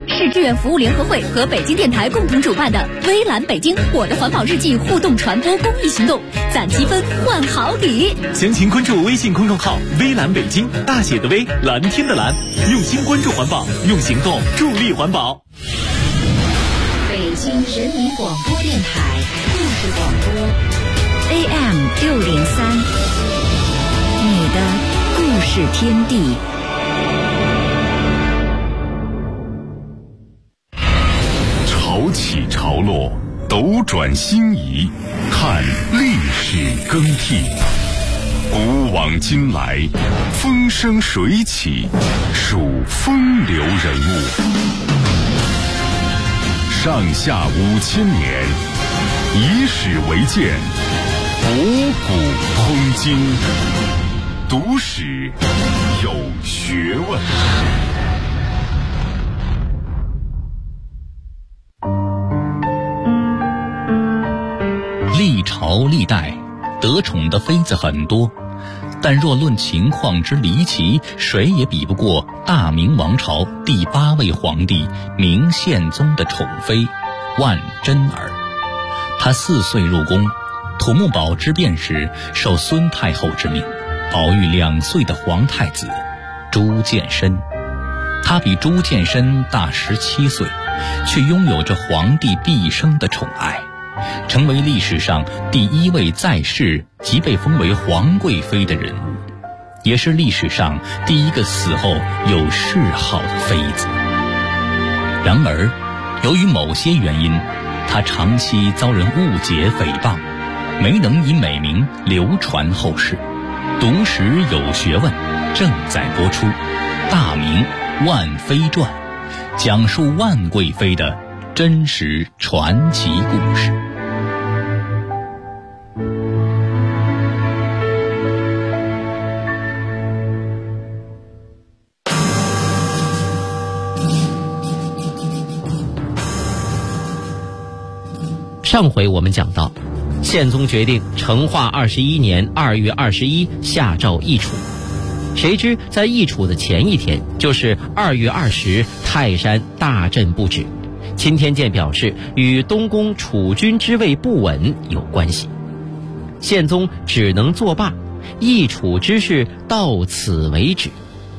市志愿服务联合会和北京电台共同主办的微蓝北京我的环保日记互动传播公益行动，攒积分换好礼。 详情关注微信公众号微蓝北京，大写的微，蓝天的蓝，用心关注环保，用行动助力环保。 北京人民广播电台故事广播 AM603，你的故事天地。 潮起潮落，斗转星移，看历史更替。古往今来，风生水起，数风流人物。上下5000年，以史为鉴，博古通今，读史有学问。 历朝历代得宠的妃子很多，但若论情况之离奇，谁也比不过大明王朝第8位皇帝明宪宗的宠妃万贞儿。她4岁入宫，土木堡之变时受孙太后之命，保育2岁的皇太子朱见深。她比朱见深大17岁，却拥有着皇帝毕生的宠爱，成为历史上第1位在世即被封为皇贵妃的人物，也是历史上第1个死后有谥号的妃子。然而，由于某些原因，她长期遭人误解诽谤，没能以美名流传后世。读史有学问正在播出《大明万妃传》，讲述万贵妃的真实传奇故事。 上回我们讲到，宪宗决定成化21年2月21下诏议处，谁知在议处的前一天，就是2月20，泰山大震不止。钦天监表示与东宫储君之位不稳有关系，宪宗只能作罢，议处之事到此为止。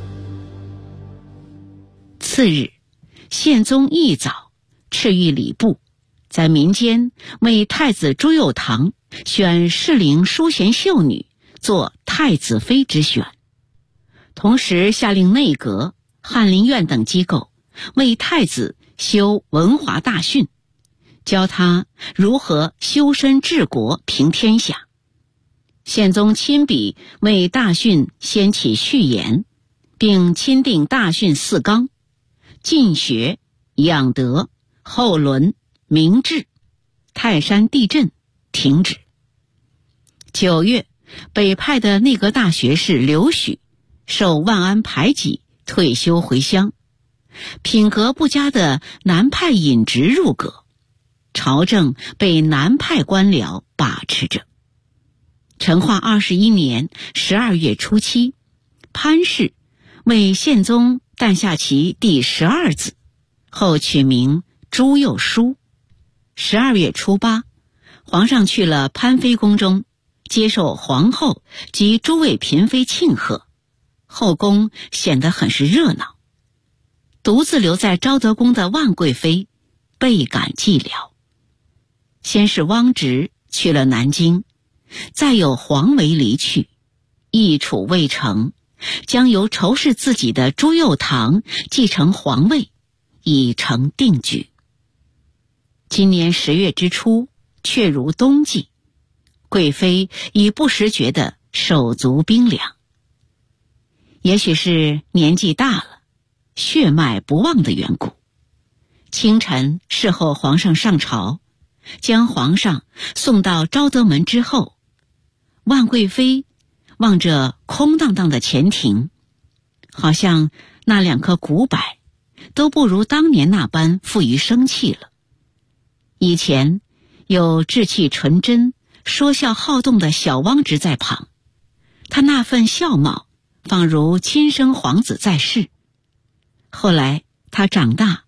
次日，宪宗一早敕谕礼部，在民间为太子朱佑樘选适龄淑贤秀女做太子妃之选，同时下令内阁、翰林院等机构为太子修文华大训，教他如何修身治国平天下。宪宗亲笔为大训掀起序言，并钦定大训4纲：进学、养德、后伦、明治。泰山地震停止。9月，北派的内阁大学士刘许受万安排挤，退休回乡。品格不佳的南派尹直入阁，朝政被南派官僚把持着。成化21年12月初7，潘氏为宪宗诞下其第12子，后取名朱佑枢。12月初8，皇上去了潘妃宫中，接受皇后及诸位嫔妃庆贺，后宫显得很是热闹。独自留在昭德宫的万贵妃倍感寂寥。先是汪直去了南京，再有皇维离去，议处未成，将由仇视自己的朱佑樘继承皇位，已成定局。今年10月之初，却如冬季，贵妃已不时觉得手足冰凉。也许是年纪大了，血脉不旺的缘故。清晨侍候皇上上朝，将皇上送到昭德门之后，万贵妃望着空荡荡的前庭，好像那2棵古柏都不如当年那般富于生气了。以前有稚气纯真、说笑好动的小汪直在旁，他那份笑貌仿如亲生皇子在世。后来他长大，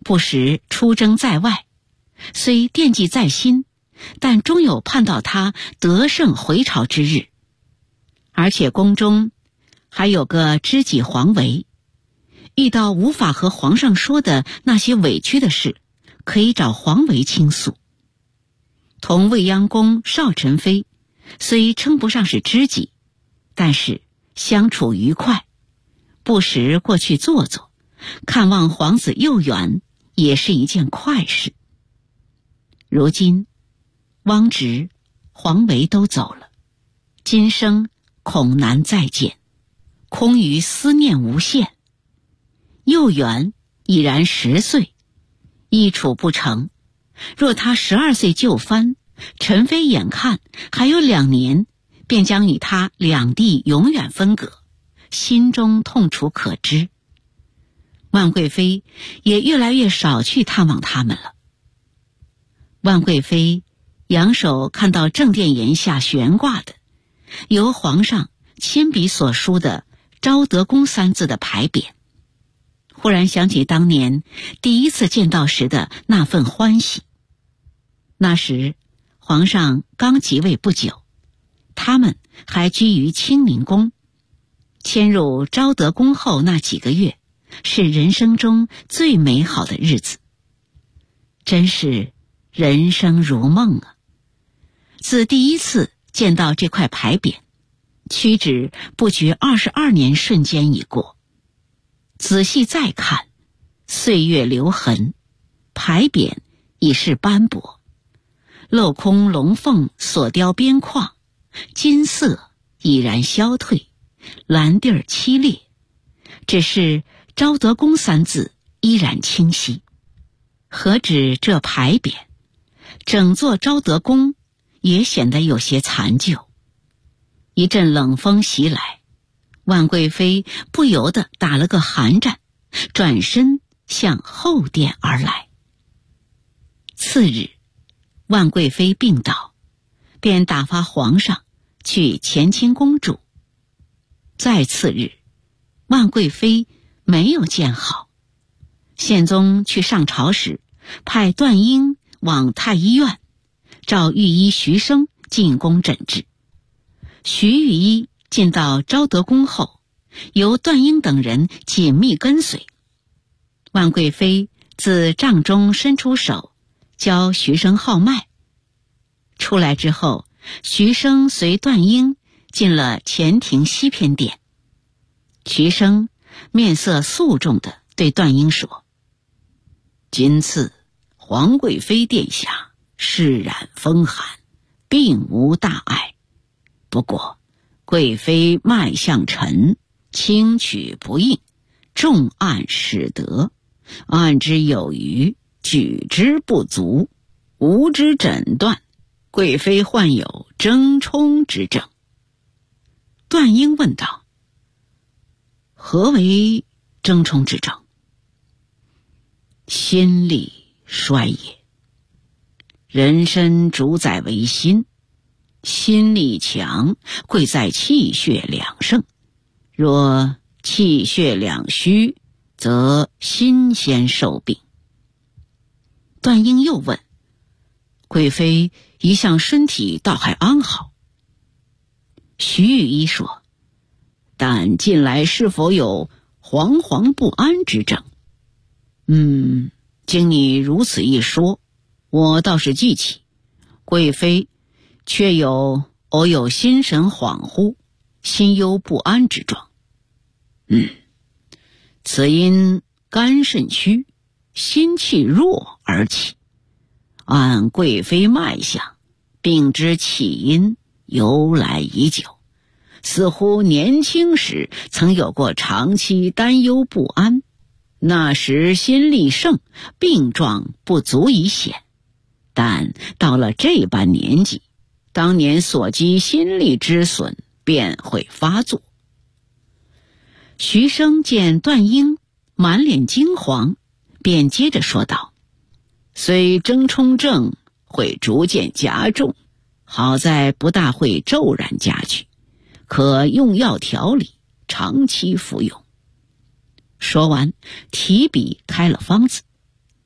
不时出征在外，虽惦记在心，但终有盼到他得胜回朝之日。而且宫中还有个知己黄维，遇到无法和皇上说的那些委屈的事，可以找黄维倾诉。同未央宫少宸妃虽称不上是知己，但是相处愉快，不时过去坐坐，看望皇子幼远，也是一件快事。如今汪直、黄维都走了，今生恐难再见，空余思念无限。幼远已然10岁，一处不成，若他12岁就藩，宸妃眼看还有2年，便将与他两地永远分隔，心中痛楚可知。万贵妃也越来越少去探望他们了。万贵妃仰首看到正殿檐下悬挂的由皇上亲笔所书的昭德宫3字的牌匾，忽然想起当年第一次见到时的那份欢喜。那时皇上刚即位不久，他们还居于清宁宫，迁入昭德宫后那几个月，是人生中最美好的日子，真是人生如梦啊！自第一次见到这块牌匾，屈指不觉22年瞬间已过。仔细再看，岁月留痕，牌匾已是斑驳，镂空龙凤所雕边框，金色已然消退，蓝地儿凄冽，只是昭德宫3字依然清晰。何止这牌匾，整座昭德宫也显得有些残旧。一阵冷风袭来，万贵妃不由得打了个寒战，转身向后殿而来。次日，万贵妃病倒，便打发皇上去乾清宫住。再次日，万贵妃没有见好，宪宗去上朝时，派段英往太医院召御医徐生进宫诊治。徐御医进到昭德宫后，由段英等人紧密跟随。万贵妃自帐中伸出手，教徐生号脉。出来之后，徐生随段英进了前庭西偏殿。徐生面色肃重地对段英说：“今次皇贵妃殿下释染风寒，并无大碍。不过贵妃脉象沉，轻取不应，重按使得，按之有余，举之不足，无之诊断，贵妃患有争冲之症。”段英问道：“何为争冲之症？”“心力衰也。人身主宰为心，心力强，贵在气血两盛，若气血两虚，则心先受病。”段英又问：“贵妃一向身体倒还安好？”徐御医说：“但近来是否有惶不安之症？”“经你如此一说，我倒是记起，贵妃却偶有心神恍惚、心忧不安之状。此因肝肾虚，心气弱而起。按贵妃脉象，病之起因由来已久，似乎年轻时曾有过长期担忧不安，那时心力盛，病状不足以显，但到了这般年纪，当年所积心力之损便会发作。”徐生见段英满脸惊惶，便接着说道：“虽争冲症会逐渐加重，好在不大会骤然加剧，可用药调理，长期服用。”说完提笔开了方子，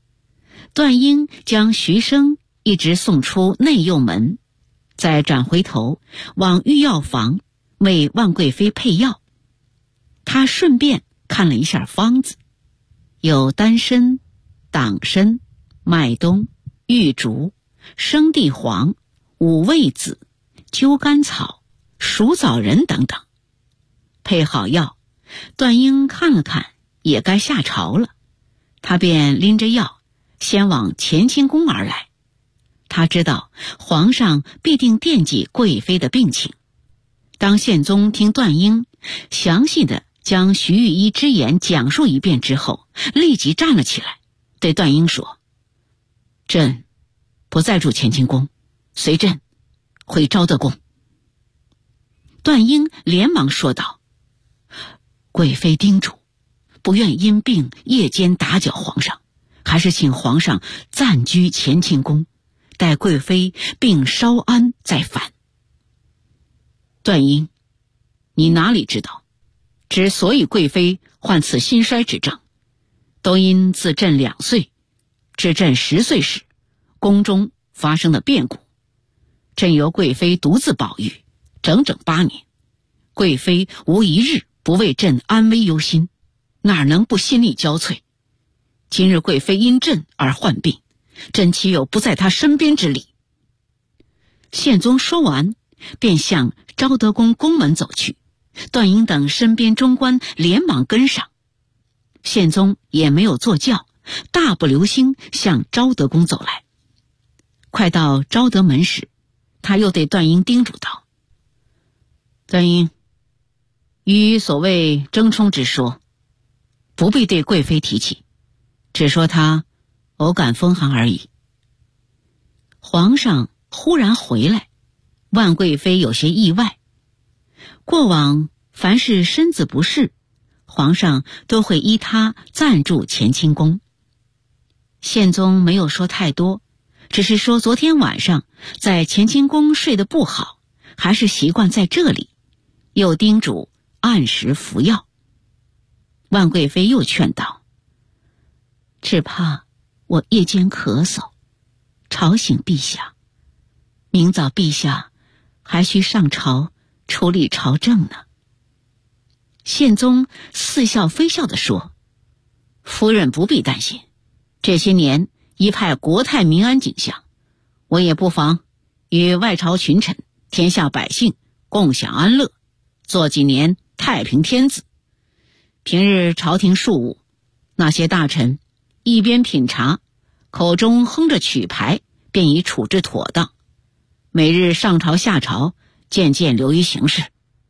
段英将徐生一直送出内右门，再转回头往御药房为万贵妃配药。他顺便看了一下方子，有丹参、党参、麦冬、玉竹、生地黄、五味子、灸甘草、鼠枣仁等等。配好药，段英看了看，也该下朝了。他便拎着药先往乾清宫而来。他知道皇上必定惦记贵妃的病情。当宪宗听段英详细的将徐御医之言讲述一遍之后，立即站了起来，对段英说：朕不再住乾清宫，随朕回昭德宫。段英连忙说道：贵妃叮嘱，不愿因病夜间打搅皇上，还是请皇上暂居乾清宫，待贵妃病稍安再返。段英，你哪里知道，之所以贵妃患此心衰之症，都因自朕2岁至朕10岁时，宫中发生的变故。朕由贵妃独自保育整整8年，贵妃无一日不为朕安危忧心，哪能不心力交瘁？今日贵妃因朕而患病，朕岂有不在她身边之理？宪宗说完，便向昭德宫宫门走去。段英等身边中官连忙跟上，宪宗也没有坐轿，大步流星向昭德宫走来。快到昭德门时，他又对段英叮嘱道：段英，于所谓争冲之说，不必对贵妃提起，只说她偶感风寒而已。皇上忽然回来，万贵妃有些意外。过往凡是身子不适，皇上都会依他暂住乾清宫。宪宗没有说太多，只是说昨天晚上在乾清宫睡得不好，还是习惯在这里，又叮嘱按时服药。万贵妃又劝道：只怕我夜间咳嗽，吵醒陛下，明早陛下还需上朝处理朝政呢。宪宗似笑非笑地说：夫人不必担心，这些年一派国泰民安景象，我也不妨与外朝群臣、天下百姓共享安乐，做几年太平天子。平日朝廷庶务，那些大臣一边品茶，口中哼着曲牌，便已处置妥当，每日上朝下朝，渐渐流于形式。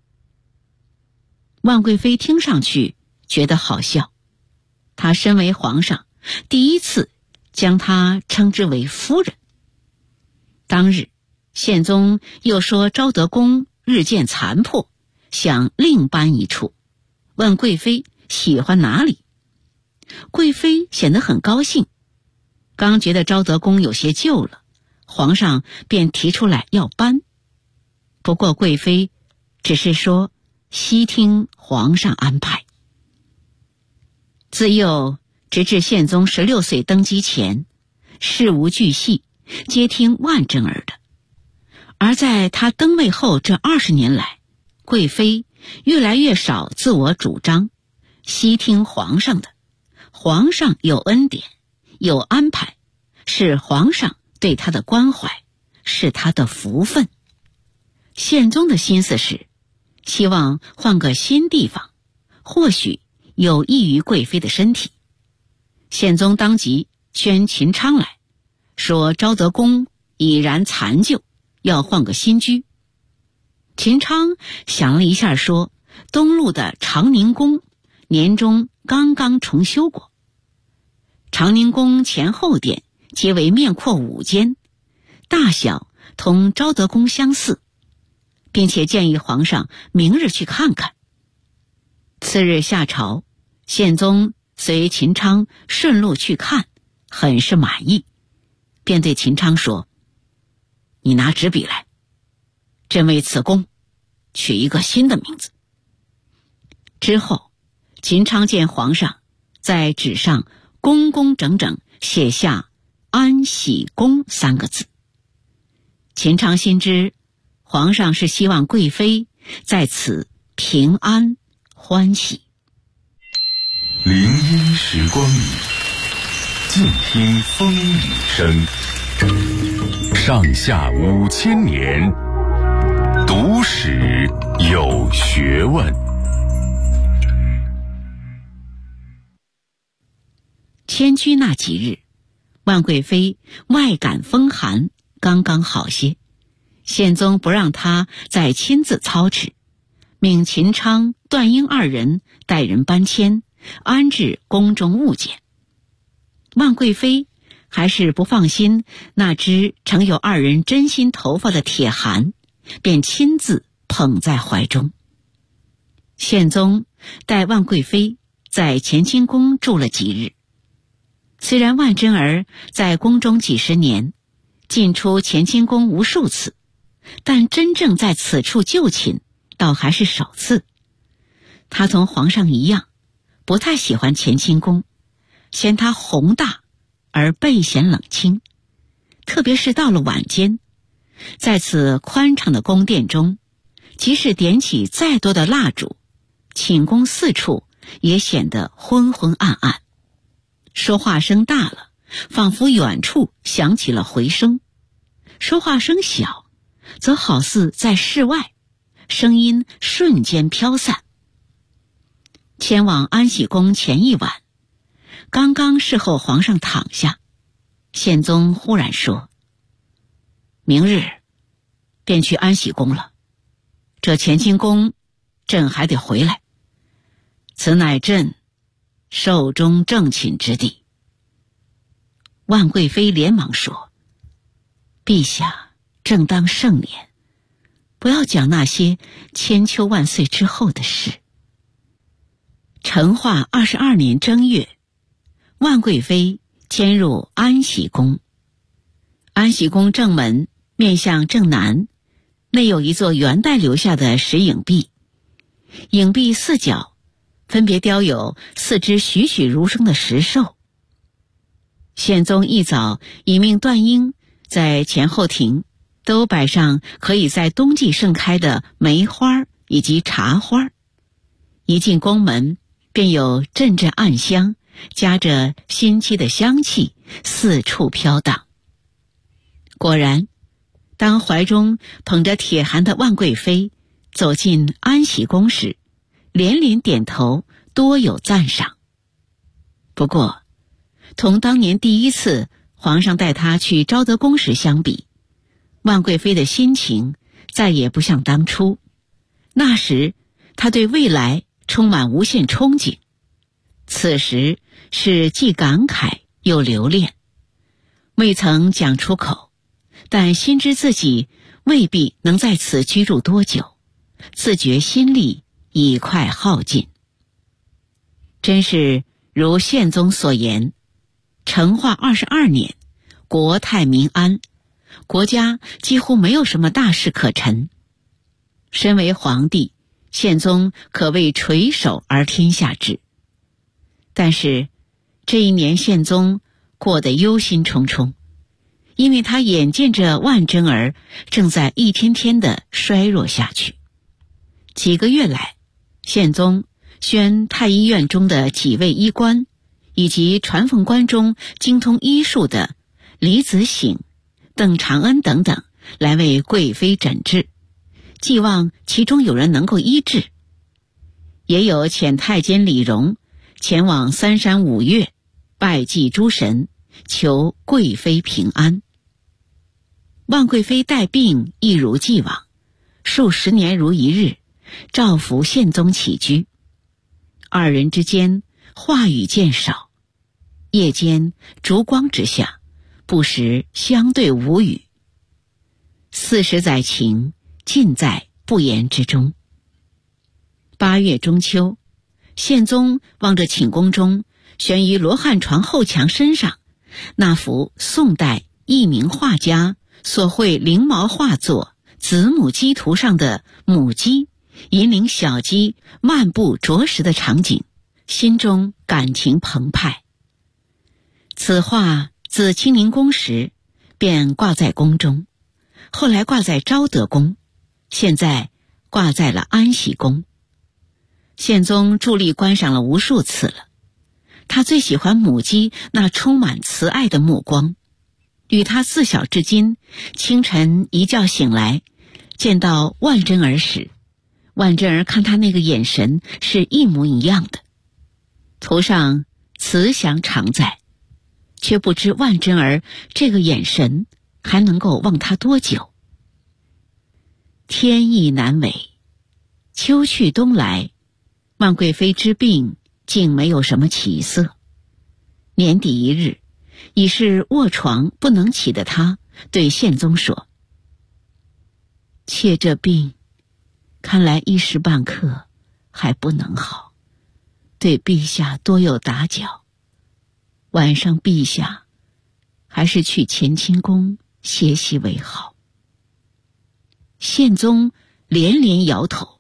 万贵妃听上去觉得好笑，她身为皇上，第一次将她称之为夫人。当日宪宗又说昭德宫日渐残破，想另搬一处，问贵妃喜欢哪里。贵妃显得很高兴，刚觉得昭德宫有些旧了，皇上便提出来要搬。不过贵妃只是说悉听皇上安排。自幼直至宪宗16岁登基前，事无巨细，皆听万贞儿的。而在他登位后这20年来，贵妃越来越少自我主张，悉听皇上的。皇上有恩典，有安排，是皇上对他的关怀，是他的福分。宪宗的心思是希望换个新地方，或许有益于贵妃的身体。宪宗当即宣秦昌来，说昭德宫已然残旧，要换个新居。秦昌想了一下，说东路的长宁宫年中刚刚重修过，长宁宫前后殿皆为面阔5间，大小同昭德宫相似，并且建议皇上明日去看看。次日下朝，宪宗随秦昌顺路去看，很是满意，便对秦昌说：你拿纸笔来，朕为此宫取一个新的名字。之后秦昌见皇上在纸上工工整整写下安喜宫3个字。秦昌心知皇上是希望贵妃在此平安欢喜。 林荫时光里，静听风雨声。上下5000年，读史有学问。 迁居那几日，万贵妃外感风寒，刚刚好些。宪宗不让她再亲自操持，命秦昌、段英2人带人搬迁，安置宫中物件。万贵妃还是不放心那只盛有2人真心头发的铁函，便亲自捧在怀中。宪宗带万贵妃在乾清宫住了几日。虽然万贞儿在宫中几十年，进出乾清宫无数次，但真正在此处就寝倒还是首次。她同皇上一样，不太喜欢乾清宫，嫌它宏大而倍显冷清。特别是到了晚间，在此宽敞的宫殿中，即使点起再多的蜡烛，寝宫四处也显得昏昏暗暗。说话声大了，仿佛远处响起了回声；说话声小，则好似在室外，声音瞬间飘散。前往安喜宫前一晚，刚刚侍候皇上躺下，宪宗忽然说：“明日便去安喜宫了，这乾清宫朕还得回来，此乃朕寿终正寝之地。”万贵妃连忙说：“陛下正当盛年，不要讲那些千秋万岁之后的事。”成化22年正月，万贵妃迁入安喜宫。安喜宫正门面向正南，内有一座元代留下的石影壁，影壁4角分别雕有4只栩栩如生的石兽。宪宗一早已命段英在前后庭都摆上可以在冬季盛开的梅花以及茶花。一进宫门，便有阵阵暗香，夹着新漆的香气四处飘荡。果然，当怀中捧着铁函的万贵妃走进安喜宫时，连连点头，多有赞赏。不过，同当年第一次皇上带她去昭德宫时相比，万贵妃的心情再也不像当初。那时她对未来充满无限憧憬，此时是既感慨又留恋，未曾讲出口，但心知自己未必能在此居住多久，自觉心力已快耗尽。真是如宪宗所言，成化22年，国泰民安，国家几乎没有什么大事可陈。身为皇帝，宪宗可谓垂手而天下治。但是这一年宪宗过得忧心忡忡，因为他眼见着万贞儿正在一天天的衰弱下去。几个月来，宪宗宣太医院中的几位医官以及传奉官中精通医术的李子省、邓长恩等等来为贵妃诊治，寄望其中有人能够医治。也有遣太监李荣前往3山5岳拜祭诸神，求贵妃平安。万贵妃待病一如既往，数十年如一日，照服宪宗起居。2人之间话语渐少，夜间烛光之下，不时相对无语。40载情，尽在不言之中。8月中秋，宪宗望着寝宫中悬于罗汉床后墙身上那幅宋代佚名画家所绘翎毛画作《子母鸡图》上的母鸡引领小鸡漫步啄食的场景，心中感情澎湃。此画自清宁宫时便挂在宫中，后来挂在昭德宫，现在挂在了安喜宫。宪宗伫立观赏了无数次了，他最喜欢母鸡那充满慈爱的目光，与他自小至今清晨一觉醒来见到万贞儿时，万贞儿看他那个眼神是一模一样的，头上慈祥常在，却不知万贞儿这个眼神还能够望他多久。天意难违，秋去冬来，万贵妃之病竟没有什么起色。年底一日，已是卧床不能起的他对宪宗说：妾这病看来一时半刻还不能好，对陛下多有打搅，晚上陛下还是去乾清宫歇息为好。宪宗连连摇头：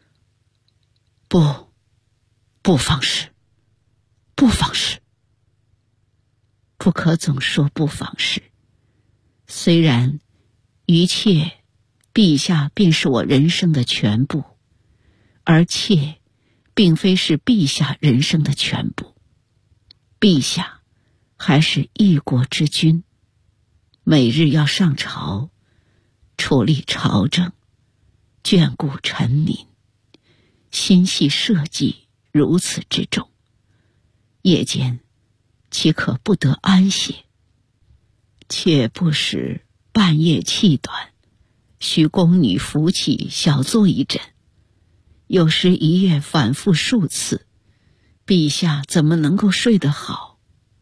不妨事，不妨事。不可总说不妨事，虽然于妾陛下便是我人生的全部，而妾并非是陛下人生的全部。陛下还是一国之君，每日要上朝处理朝政，眷顾臣民，心系社稷如此之重，夜间岂可不得安歇？妾不时半夜气短，需宫女扶起小坐一枕，有时一夜反复数次，陛下怎么能够睡得好？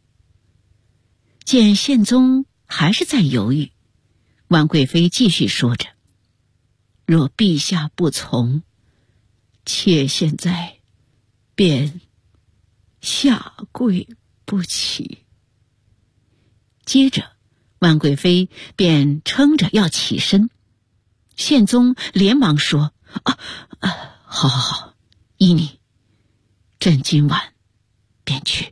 见宪宗还是在犹豫，万贵妃继续说着：若陛下不从，妾现在便下跪不起。接着万贵妃便撑着要起身，宪宗连忙说：好，依你，朕今晚便去。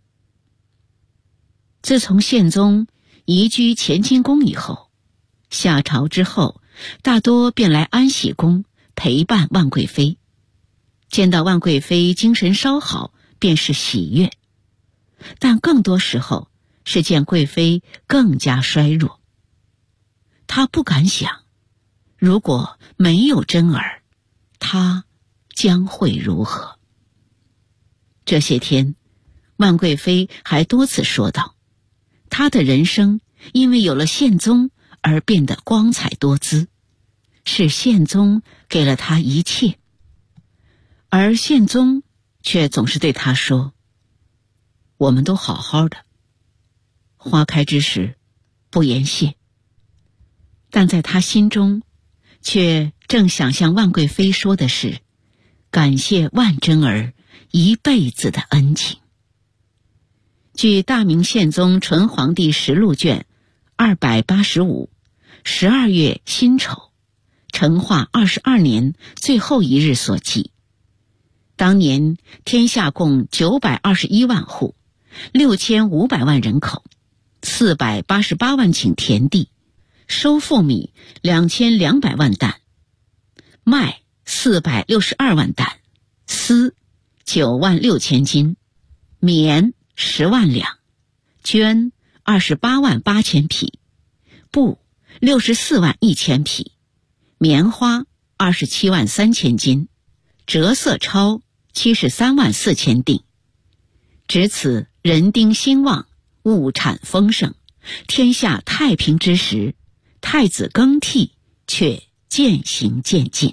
自从宪宗移居乾清宫以后，下朝之后大多便来安喜宫陪伴万贵妃，见到万贵妃精神稍好便是喜悦，但更多时候是见贵妃更加衰弱。他不敢想，如果没有贞儿，他将会如何？这些天，万贵妃还多次说道，她的人生因为有了宪宗而变得光彩多姿，是宪宗给了她一切。而宪宗却总是对她说：我们都好好的，花开之时不言谢。但在他心中却正想向万贵妃说的是，感谢万贞儿一辈子的恩情。据大明宪宗纯皇帝实录卷285 12月辛丑成化22年最后一日所记，当年天下共921万户，6500万人口，488万顷田地，收赋米2200万担，麦462万担，丝96000斤，棉10万两，绢28万8000匹，布64万1000匹，棉花27万3000斤，折色钞73万4000锭。值此人丁兴旺，物产丰盛，天下太平之时，太子更替却渐行渐近。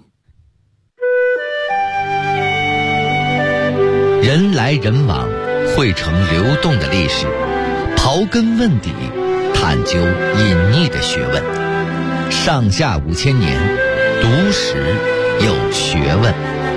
人来人往，汇成流动的历史，刨根问底，探究隐匿的学问。上下5000年，读史有学问。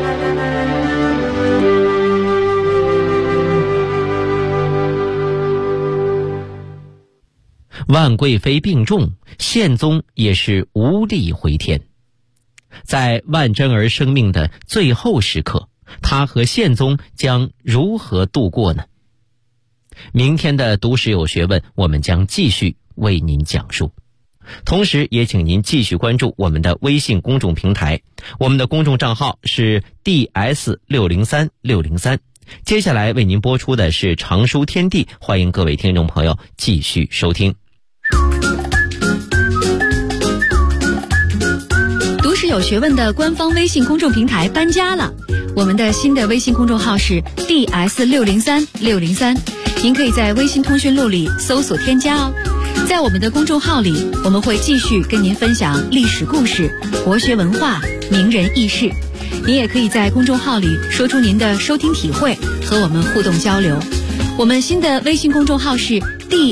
万贵妃病重，宪宗也是无力回天。在万贞儿生命的最后时刻，他和宪宗将如何度过呢？ 明天的读史有学问，我们将继续为您讲述。同时也请您继续关注我们的微信公众平台，我们的公众账号是 DS603603。接下来为您播出的是常书天地，欢迎各位听众朋友继续收听。 读史有学问的官方微信公众平台搬家了，我们的新的微信公众号是 DS603603，您可以在微信通讯录里搜索添加哦。在我们的公众号里，我们会继续跟您分享历史故事、国学文化、名人轶事。您也可以在公众号里说出您的收听体会，和我们互动交流。我们新的微信公众号是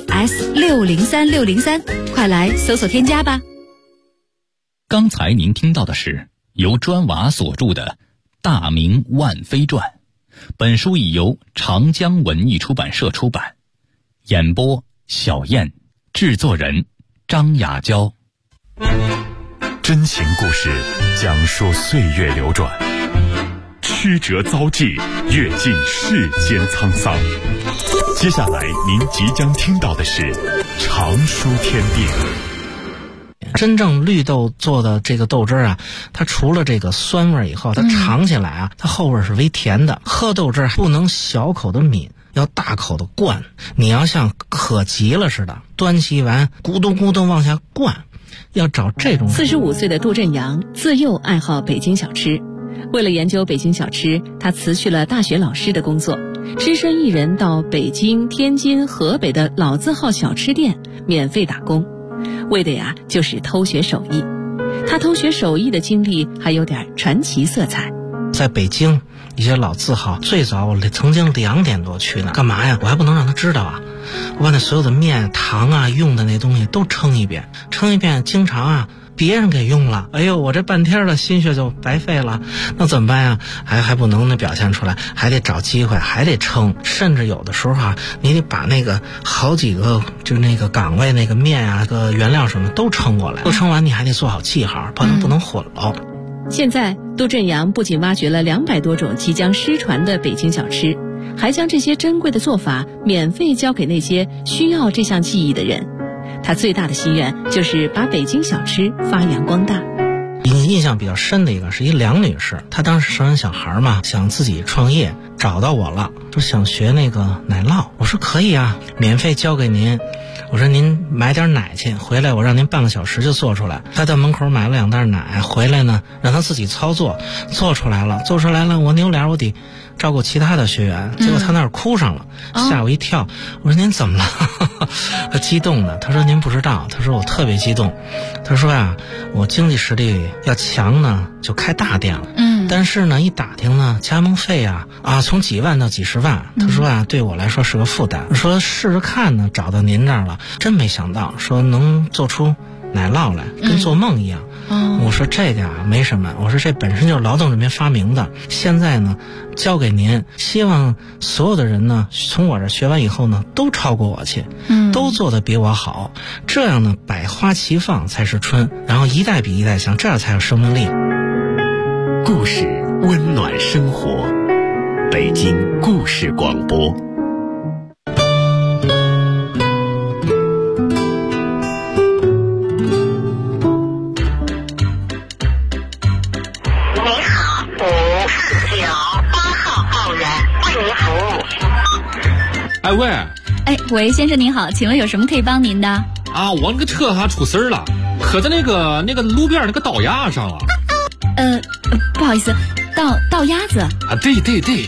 DS603603，快来搜索添加吧。 刚才您听到的是由砖瓦所著的《大明万妃传》，本书已由长江文艺出版社出版。演播小燕，制作人张雅娇。 真情故事讲述岁月流转，曲折遭际，阅尽世间沧桑。接下来您即将听到的是常书天地。 真正绿豆做的这个豆汁啊，它除了这个酸味以后，它尝起来啊，它后味是微甜的。喝豆汁不能小口的抿，要大口的灌。你要像渴急了似的，端起碗咕咚咕咚往下灌，要找这种。 45岁的杜振阳自幼爱好北京小吃，为了研究北京小吃，他辞去了大学老师的工作，只身一人到北京、天津、河北的老字号小吃店免费打工，为的呀就是偷学手艺。他偷学手艺的经历还有点传奇色彩。 在北京一些老字号，最早我曾经2点多去呢，干嘛呀？我还不能让他知道啊！我把那所有的面、糖啊、用的那东西都称一遍，经常啊别人给用了，哎呦，我这半天的心血就白费了，那怎么办呀？还不能表现出来，还得找机会，还得称，甚至有的时候啊，你得把那个好几个就是那个岗位那个面啊、个原料什么都称过来，都称完你还得做好记号，不能混了。 现在杜振阳不仅挖掘了200多种即将失传的北京小吃，还将这些珍贵的做法免费教给那些需要这项技艺的人。他最大的心愿就是把北京小吃发扬光大。 印象比较深的一个是一梁女士，她当时生完小孩嘛，想自己创业，找到我了，说想学那个奶酪。我说可以啊，免费教给您。我说您买点奶去，回来我让您半个小时就做出来。他到门口买了2袋奶，回来呢让他自己操作，做出来了，我扭脸我得照顾其他的学员，结果他那儿哭上了，吓我一跳。我说您怎么了？他激动的，他说您不知道，他说我特别激动，他说呀，我经济实力要强呢就开大店了，但是呢一打听呢加盟费啊从几万到几十万，他说啊对我来说是个负担。我说试试看呢，找到您这儿了，真没想到说能做出奶酪来，跟做梦一样。我说这个没什么，我说这本身就是劳动人民发明的，现在呢交给您，希望所有的人呢从我这学完以后呢都超过我去，都做得比我好，这样呢百花齐放才是春，然后一代比一代强，这样才有生命力。 故事温暖生活，北京故事广播。 哎喂， 喂，先生您好，请问有什么可以帮您的？ 啊，我那个车出事儿了，磕在那个路边那个道牙上了。 不好意思，道鸭子啊？ 对。